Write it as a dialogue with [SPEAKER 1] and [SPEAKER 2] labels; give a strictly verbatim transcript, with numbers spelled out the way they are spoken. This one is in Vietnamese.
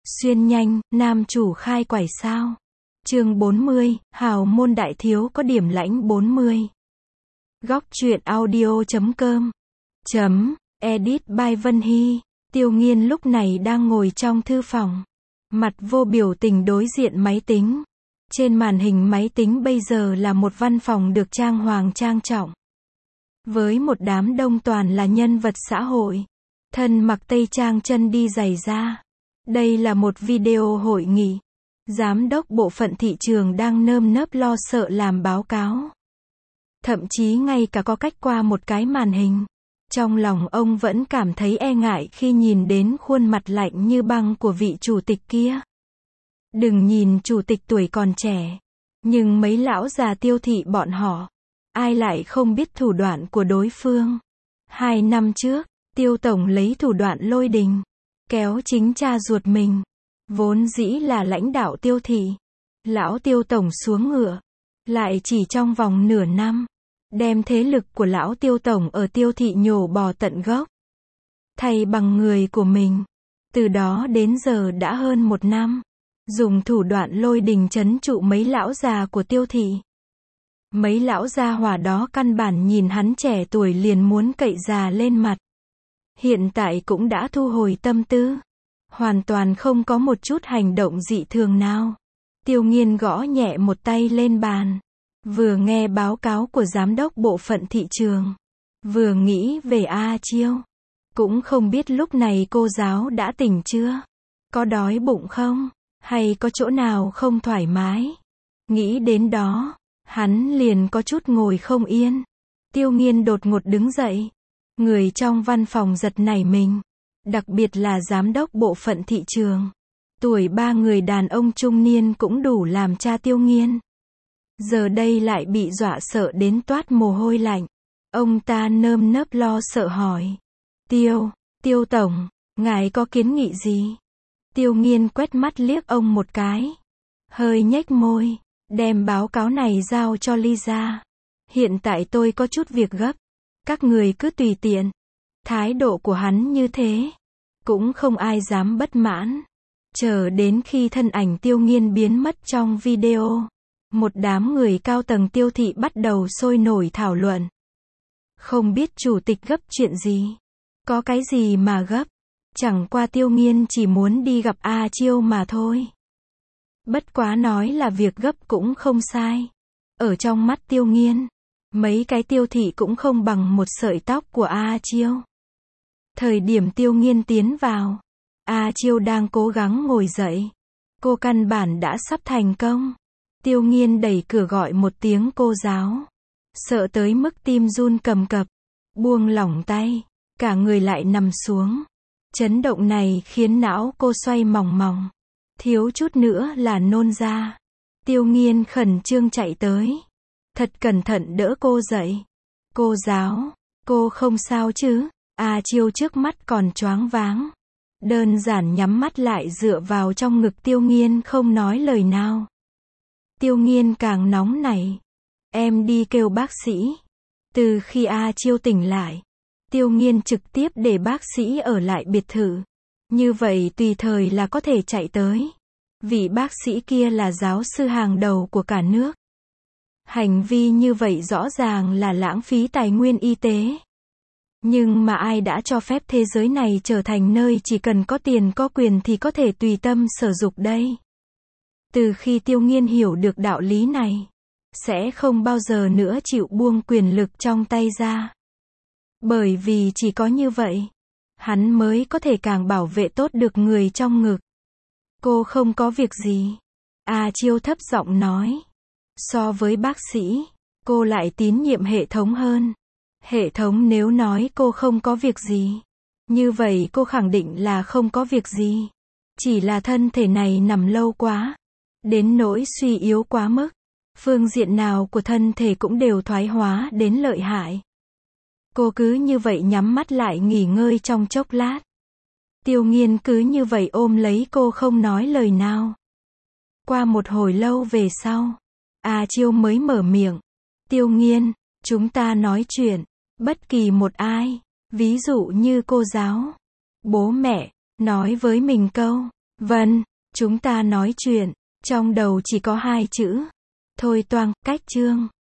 [SPEAKER 1] Xuyên nhanh, nam chủ khai quải sao. Chương bốn mươi, hào môn đại thiếu có điểm lãnh bốn mươi. Góc truyện audio chấm com. Chấm, edit by Vân Hy. Tiêu Nghiên lúc này đang ngồi trong thư phòng. Mặt vô biểu tình đối diện máy tính. Trên màn hình máy tính bây giờ là một văn phòng được trang hoàng trang trọng. Với một đám đông toàn là nhân vật xã hội. Thân mặc tây trang chân đi giày da. Đây là một video hội nghị. Giám đốc bộ phận thị trường đang nơm nớp lo sợ làm báo cáo. Thậm chí ngay cả có cách qua một cái màn hình. Trong lòng ông vẫn cảm thấy e ngại khi nhìn đến khuôn mặt lạnh như băng của vị chủ tịch kia. Đừng nhìn chủ tịch tuổi còn trẻ. Nhưng mấy lão già Tiêu thị bọn họ. Ai lại không biết thủ đoạn của đối phương. Hai năm trước, Tiêu Tổng lấy thủ đoạn lôi đình. Kéo chính cha ruột mình. Vốn dĩ là lãnh đạo Tiêu thị. Lão Tiêu Tổng xuống ngựa. Lại chỉ trong vòng nửa năm. Đem thế lực của lão Tiêu Tổng ở Tiêu thị nhổ bò tận gốc. Thay bằng người của mình. Từ đó đến giờ đã hơn một năm. Dùng thủ đoạn lôi đình trấn trụ mấy lão già của Tiêu thị. Mấy lão gia hỏa đó căn bản nhìn hắn trẻ tuổi liền muốn cậy già lên mặt. Hiện tại cũng đã thu hồi tâm tư. Hoàn toàn không có một chút hành động dị thường nào. Tiêu Nghiên gõ nhẹ một tay lên bàn. Vừa nghe báo cáo của giám đốc bộ phận thị trường. Vừa nghĩ về A Chiêu. Cũng không biết lúc này cô giáo đã tỉnh chưa? Có đói bụng không? Hay có chỗ nào không thoải mái? Nghĩ đến đó, hắn liền có chút ngồi không yên. Tiêu Nghiên đột ngột đứng dậy. Người trong văn phòng giật nảy mình. Đặc biệt là giám đốc bộ phận thị trường. Tuổi ba người đàn ông trung niên cũng đủ làm cha Tiêu Nghiên. Giờ đây lại bị dọa sợ đến toát mồ hôi lạnh. Ông ta nơm nớp lo sợ hỏi. Tiêu, Tiêu Tổng, ngài có kiến nghị gì? Tiêu Nghiên quét mắt liếc ông một cái. Hơi nhếch môi, đem báo cáo này giao cho Lisa. Hiện tại tôi có chút việc gấp. Các người cứ tùy tiện. Thái độ của hắn như thế. Cũng không ai dám bất mãn. Chờ đến khi thân ảnh Tiêu Nghiên biến mất trong video. Một đám người cao tầng Tiêu thị bắt đầu sôi nổi thảo luận. Không biết chủ tịch gấp chuyện gì. Có cái gì mà gấp. Chẳng qua Tiêu Nghiên chỉ muốn đi gặp A Chiêu mà thôi. Bất quá nói là việc gấp cũng không sai. Ở trong mắt Tiêu Nghiên, mấy cái Tiêu thị cũng không bằng một sợi tóc của A Chiêu. Thời điểm Tiêu Nghiên tiến vào, A Chiêu đang cố gắng ngồi dậy. Cô căn bản đã sắp thành công. Tiêu Nghiên đẩy cửa gọi một tiếng cô giáo. Sợ tới mức tim run cầm cập. Buông lỏng tay. Cả người lại nằm xuống. Chấn động này khiến não cô xoay mòng mòng. Thiếu chút nữa là nôn ra. Tiêu Nghiên khẩn trương chạy tới. Thật cẩn thận đỡ cô dậy. Cô giáo, cô không sao chứ? A Chiêu trước mắt còn choáng váng. Đơn giản nhắm mắt lại dựa vào trong ngực Tiêu Nghiên không nói lời nào. Tiêu Nghiên càng nóng nảy. Em đi kêu bác sĩ. Từ khi A Chiêu tỉnh lại, Tiêu Nghiên trực tiếp để bác sĩ ở lại biệt thự. Như vậy tùy thời là có thể chạy tới. Vị bác sĩ kia là giáo sư hàng đầu của cả nước. Hành vi như vậy rõ ràng là lãng phí tài nguyên y tế. Nhưng mà ai đã cho phép thế giới này trở thành nơi chỉ cần có tiền có quyền thì có thể tùy tâm sử dụng đây? Từ khi Tiêu Nghiên hiểu được đạo lý này, sẽ không bao giờ nữa chịu buông quyền lực trong tay ra. Bởi vì chỉ có như vậy, hắn mới có thể càng bảo vệ tốt được người trong ngực. Cô không có việc gì. A Chiêu thấp giọng nói. So với bác sĩ, cô lại tín nhiệm hệ thống hơn. Hệ thống nếu nói cô không có việc gì, như vậy cô khẳng định là không có việc gì. Chỉ là thân thể này nằm lâu quá, đến nỗi suy yếu quá mức. Phương diện nào của thân thể cũng đều thoái hóa đến lợi hại. Cô cứ như vậy nhắm mắt lại nghỉ ngơi trong chốc lát. Tiêu Nghiên cứ như vậy ôm lấy cô không nói lời nào. Qua một hồi lâu về sau, A Chiêu mới mở miệng. Tiêu Nghiên, chúng ta nói chuyện. Bất kỳ một ai, ví dụ như cô giáo, bố mẹ, nói với mình câu, Vâng, chúng ta nói chuyện. Trong đầu chỉ có hai chữ. Thôi toang, cách chương.